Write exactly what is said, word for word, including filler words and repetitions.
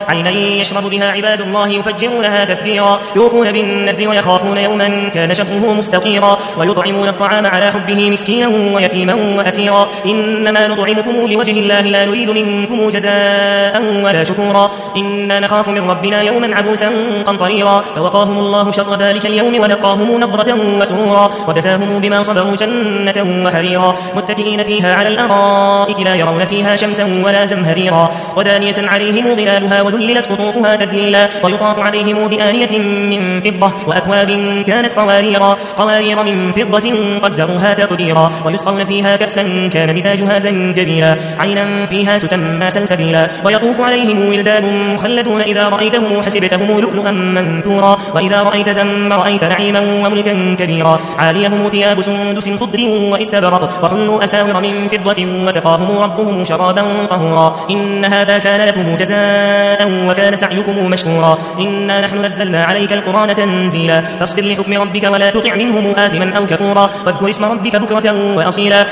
عينا يشرب بها عباد الله يفجرونها تفجيرا يوفون بالنذر ويخافون يوما كان شره مستطيرا ويطعمون الطعام على حبه مسكينا ويتيما وأسيرا إنما نطعمكم لوجه الله لا نريد منكم جزاء ولا شكورا إنا نخاف من ربنا يوما عبوسا قمطريرا فوقاهم الله شر ذلك اليوم ولقاهم نضرة وسرورا وجزاهم بما صبروا جنة وحريرا متكئين فيها على الأرائك لا يرون فيها شمسا ولا زمهريرا ودانية عليهم ظلالها وذللت قطوفها تذليلا ويطاف عليهم بآنية من فضة وأكواب كانت قواريرا قوارير من فضة قدروها تقديرا ويسقون فيها كأسا كان مزاجها زنجبيلا عينا فيها تسمى سلسبيلا ويطوف عليهم ولدان مخلدون إذا رأيتهم حسبتهم لؤلؤا منثورا وإذا رأيت ثم رأيت نعيما وملكا كبيرا عاليهم ثياب سندس خضر واستبرق وحلوا أساور من فضة وسقاهم ربهم شرابا طهورا إن هذا كان لكم جزاء وكان سعيكم مشكورا إنا نحن نزلنا عليك القرآن تنزيلا فاصبر لحكم ربك ولا تطع منهم آثما أو كفورا واذكر اسم ربك بكرة وأصيلا